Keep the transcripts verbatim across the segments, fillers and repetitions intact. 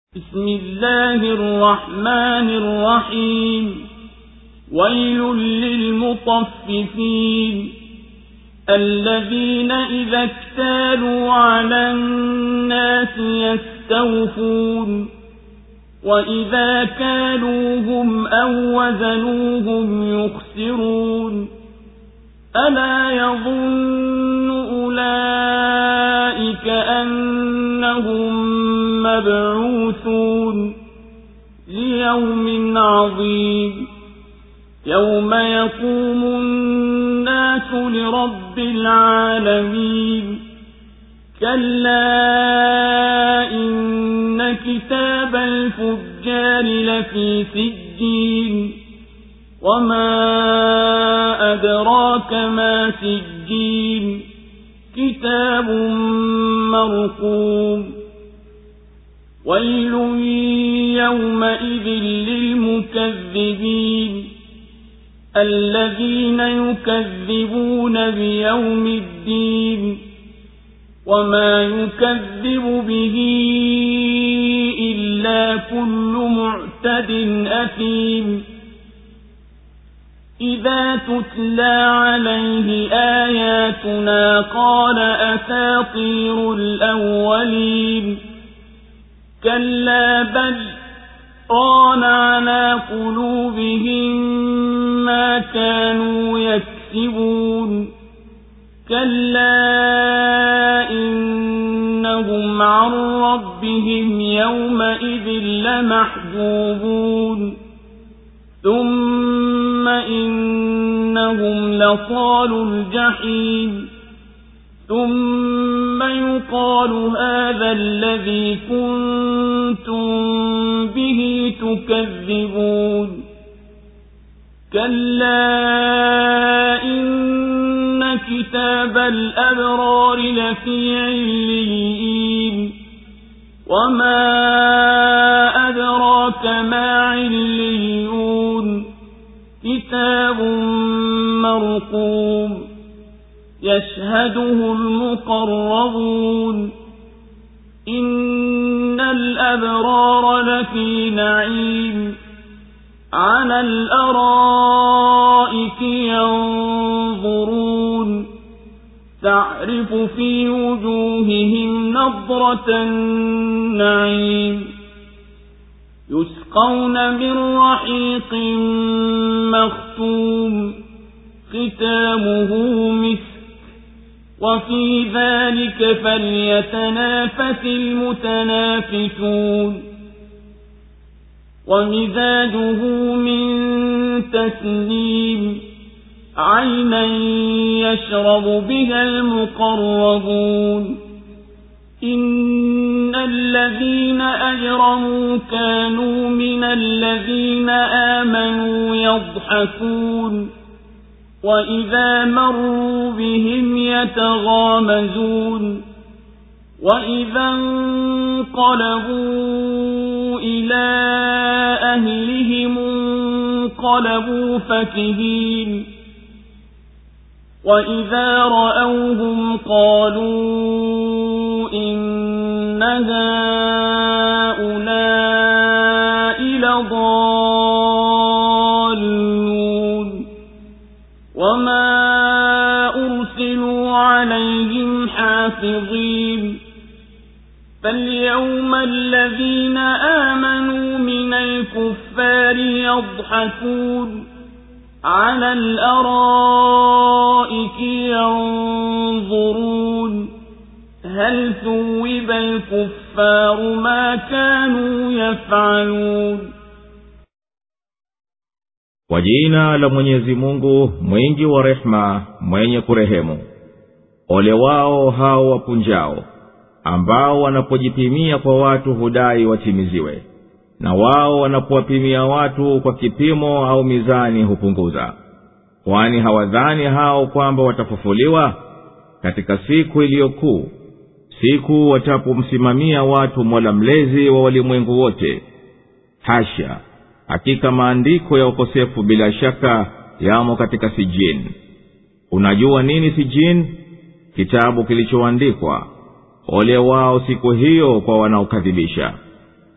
بسم الله الرحمن الرحيم. ويل للمطففين الذين إذا اكتالوا على الناس يستوفون وإذا كالوهم أو وزنوهم يخسرون. ألا يظن أولئك أنهم مبعوثون ليوم عظيم يوم يقوم الناس لرب العالمين. كلا إن كتاب الفجار لفي سجين وما أدراك ما سجين كتاب مرقوم. ويل يومئذ للمكذبين الذين يكذبون بيوم الدين وما يكذب به إلا كل معتد أثيم. إذا تتلى عليه آياتنا قال أساطير الأولين. كلا بل ران على قلوبهم ما كانوا يكسبون. كلا إنهم عن ربهم يومئذ لمحجوبون. ثم إنهم لصالوا الجحيم. ثم يقال هذا الذي كنتم به تكذبون. كلا إن كتاب الأبرار لفي عليين وما أدراك ما عليون كتاب مرقوم يشهده المقربون. إن الأبرار لفي نعيم على الأرائك ينظرون تعرف في وجوههم نضرة النعيم. يسقون من رحيق مختوم ختامه مسك وفي ذلك فليتنافس المتنافسون. ومزاجه من تسنيم عينا يشرب بها المقربون. إن الذين أجرموا كانوا من الذين آمنوا يضحكون وإذا مروا بهم يتغامزون. وإذا انقلبوا إلى أهلهم انقلبوا فكهين. وإذا رأوهم قالوا إن هؤلاء لضالون. وما أرسلوا عليهم حافظين. فاليوم الذين آمنوا من الكفار يضحكون على الأرائك ينظرون هل ثوب الكفار ما كانوا يفعلون. Kwa jina la Mwenyezi Mungu mwingi wa rehema mwenye kurehemu. Ole wao hao wapunjao ambao wanapojipimia kwa watu hudai watimiziwe, na wao wanapowapimia watu kwa kipimo au mizani hupunguza. Kwani hawadhani hao kwamba watafufuliwa katika siku iliyokuu, siku watapomsimamia watu Mola mlezi wa walimwengu wote. Hasha, hakika maandiko ya ukosefu bila shaka yamo katika sijin. Unajua nini sijin? Kitabu kilichoandikwa. Ole wao siku hiyo kwa wanaokadhibisha.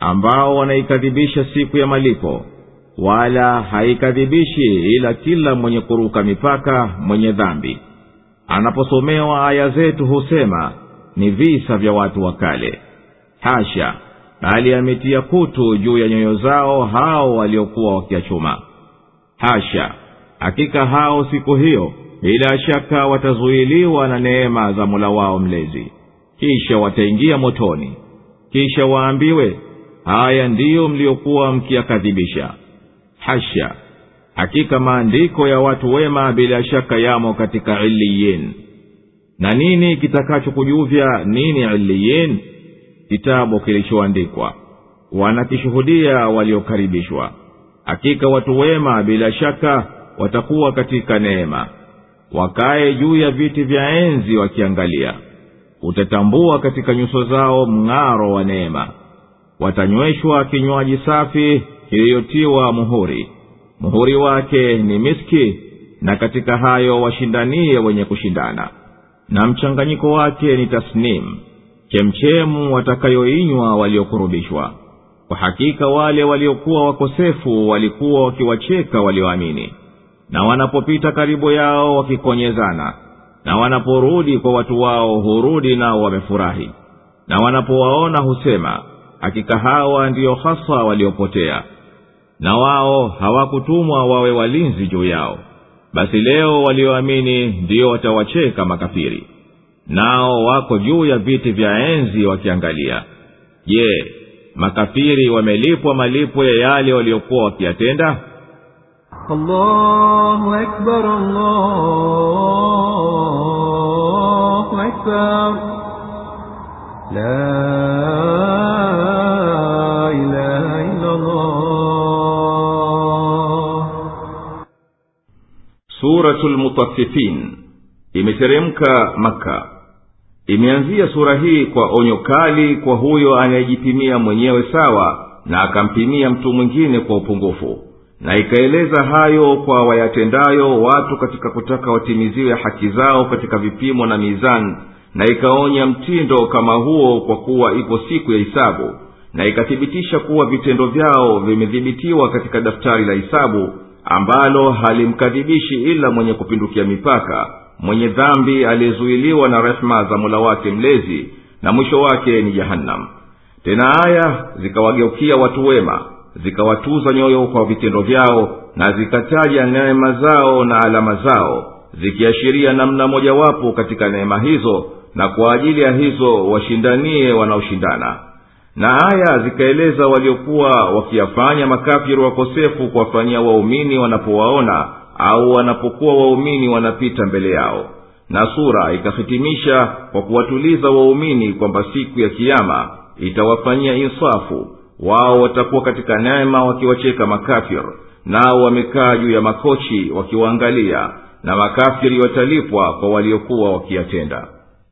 ambao wanaikadhibisha siku ya malipo, wala haikadhibishi ila kila mwenye kuruka mipaka, mwenye dhambi. Anaposomewa aya zetu husema ni visa vya watu wa kale. Hasha, bali ametia kutu juu ya nyoyo zao hao waliokuwa wakiachuma. Hasha, hakika hao siku hiyo bila shaka watazuiliwa na neema za Mola wao mlezi, kisha wataingia motoni. Kisha waambiwe, haya ndiyo mliokuwa mkiyakadhibisha. Hasha, hakika maandiko ya watu wema bila shaka yamo katika Illiyin. Na nini kitakachokujuvya nini Illiyin? Kitabu kilichoandikwa, wanakishuhudia waliokaribishwa. Hakika watu wema bila shaka watakuwa katika neema, wakae juu ya viti vya enzi wakiangalia. Utatambua katika nyuso zao mng'aro wa neema. Watanyweshwa kinywaji safi kiliyotiwa muhuri, muhuri wake ni miski, na katika hayo washindanie wenye kushindana, na mchanganyiko wake ni tasnim, chemchemu watakayoinywa waliokurubishwa. Kwa hakika wale waliokuwa wakosefu walikuwa wakiwacheka walioamini, na wanapopita karibu yao wakikonyezana, na wanaporudi kwa watu wao hurudi nao wamefurahi, na wanapowaona husema, hakika hawa ndiyo hasa waliopotea. Na wao hawakutumwa wawe walinzi juu yao. Basi leo walioamini ndiyo watawacheka makafiri, nao wako juu ya viti vya enzi wakiangalia. Je, makafiri wamelipwa malipo ya yale waliokuwa wakiyatenda? Allahu akbar, Allahu akbar, la ilaha illa Allah. Suratul Mutaffifin imeteremka Maka. Imeanzia sura hii kwa onyo kali kwa huyo anayejipimia mwenyewe sawa na akampimia mtu mwingine kwa upungufu, na ikaeleza hayo kwa wayatendayo watu katika kutaka watimiziwe haki zao katika vipimo na mizani, na ikaonya mtindo kama huo kwa kuwa ipo siku ya hisabu, na ikathibitisha kuwa vitendo vyao vimedhibitiwa katika daftari la hisabu ambalo halimkadhibishi ila mwenye kupindukia mipaka, mwenye dhambi aliyezuiliwa na rehema za Mola wake mlezi, na mwisho wake ni Jahannam. Tena aya zikawageukia watu wema, zikawatuza nyoyo kwa vitendo vyao, na zikataja neema zao na alama zao, zikiashiria namna mojawapo katika neema hizo, na kwa ajili ya hizo washindanie wanaoshindana. Na aya zikaeleza waliokuwa wakiyafanya makafiri wakosefu kuwafanyia waumini wanapowaona au wanapokuwa waumini wanapita mbele yao. Na sura ikahitimisha kwa kuwatuliza waumini kwamba siku ya kiyama itawafanyia insafu. Wao watakuwa katika neema wakiwacheka makafiri, nao wamekaa juu ya makochi wakiwaangalia, na makafiri watalipwa kwa waliokuwa wakiyatenda.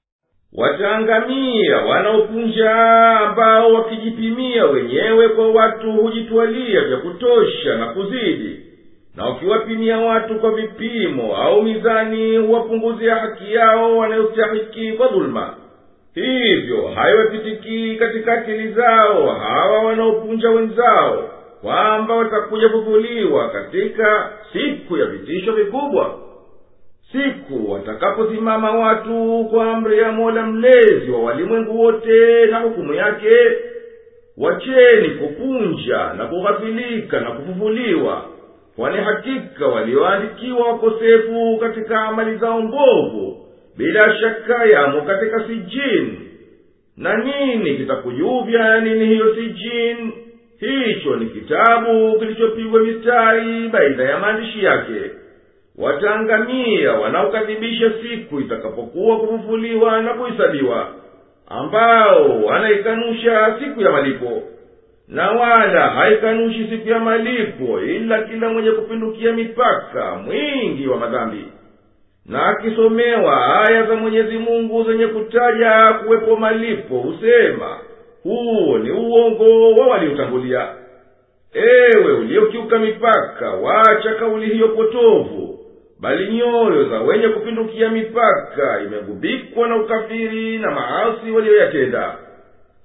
Wataangamia wanaopunja, ambao wakijipimia wenyewe kwa watu hujitwalia vya kutosha na kuzidi, na wakiwapimia watu kwa vipimo au mizani huwapunguzia haki yao wanayostahiki kwa dhulma. Hivyo haiwapitiki katika akili zao hawa wanaopunja wenzao kwamba watakuja kufufuliwa katika siku ya vitisho vikubwa, siku watakaposimama watu kwa amri ya Mola mlezi wa walimwengu wote na hukumu yake. Wacheni kupunja na kughafilika na kufufuliwa, kwani hakika walioandikiwa wakosefu katika amali zao mbovu bila shaka yamo katika sijini. Na nini kitakujuvya nini hiyo sijini? Hicho ni kitabu kilichopigwa mistari baina ya maandishi yake. Wataangamia wanaokadhibisha siku itakapokuwa kufufuliwa na kuhesabiwa, ambao wanaikanusha siku ya malipo. Na wala haikanushi siku ya malipo ila kila mwenye kupindukia mipaka, mwingi wa madhambi. Na akisomewa aya za Mwenyezi Mungu zenye kutaja kuwepo malipo husema, huo ni uongo wa waliotangulia. Ewe uliokiuka mipaka, wacha kauli hiyo potovu, bali nyoyo za wenye kupindukia mipaka imegubikwa na ukafiri na maasi walioyatenda.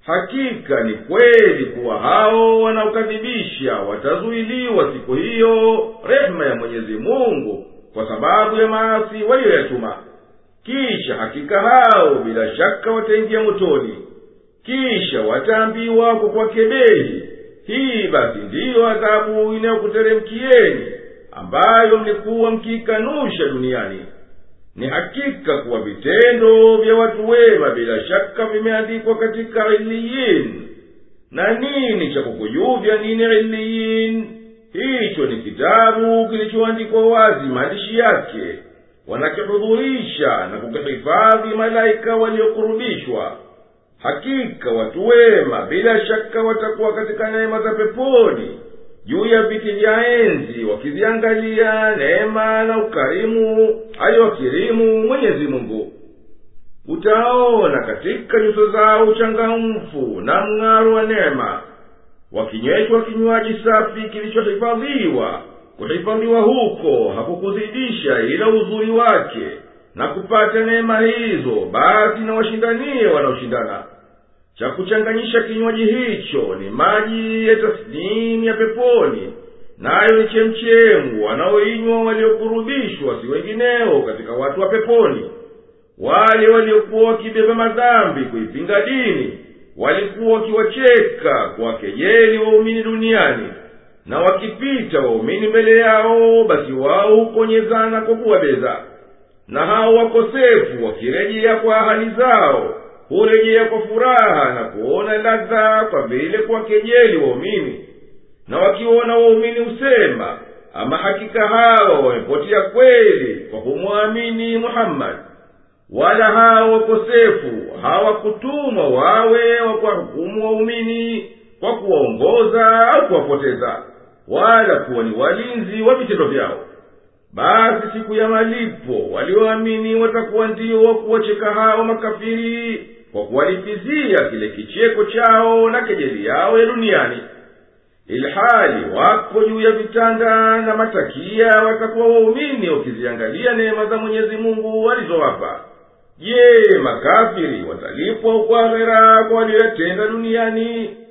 hakika ni kweli kuwa hao wanaokadhibisha watazuiliwa siku hiyo rehema ya Mwenyezi Mungu kwa sababu ya maasi waliyoyatuma. Kisha hakika hao bila shaka wataingia motoni. Kisha wataambiwa kwa kwa kebehi, hii basi ndiyo adhabu inayokuteremkieni ambayo mlikuwa mkikanusha duniani. Ni hakika kuwa vitendo vya watu wema bila shaka vimeandikwa katika Iliyin. Na nini cha kukujuvya nini Iliyin? Hicho ni kitabu kilichoandikwa wazi maandishi yake, wanakihudhurisha na kukihifadhi malaika waliokurubishwa. Hakika watu wema bila shaka watakuwa katika neema za peponi juu ya viti vya enzi, wakiziangalia neema na ukarimu aliowakirimu Mwenyezi Mungu. Utaona katika nyuso zao uchangamfu na mng'aro wa neema, wakinyweshwa kinywaji safi kilichohifadhiwa. Kuhifadhiwa huko hakukuzidisha ila uzuri wake, na kupata neema hizo basi na washindanie wanaoshindana. Cha kuchanganyisha kinywaji hicho ni maji ya tasnim ya peponi, nayo ni chemchemu wanaoinywa waliokurubishwa si wengineo katika watu wa peponi. Wale waliokuwa wakibeba madhambi kuipinga dini walikuwa wakiwacheka kwa kejeli waumini duniani, na wakipita waumini mbele yao basi wao hukonyezana kwa kuwabeza. Na hao wakosefu wakirejea kwa ahali zao hurejea kwa furaha na kuona ladha kwa vile kwa kejeli waumini. Na wakiona waumini usema, ama hakika hawa wamepotea kweli kwa kumwamini Muhammad. Wala hao wakosefu hawakutumwa wawe wa kuwahukumu waumini kwa kuwaongoza au kuwapoteza, wala kuwa ni walinzi wa vitendo vyao. Basi siku ya malipo walioamini watakuwa ndio wa kuwacheka hao makafiri kwa kuwalipizia kile kicheko chao na kejeli yao ya duniani. Ilhali wako juu ya vitanda na matakia watakuwa waumini wakiziangalia neema za Mwenyezi Mungu walizowapa. Je, makafiri watalipwa kwa akhera kwa waliyotenda duniani?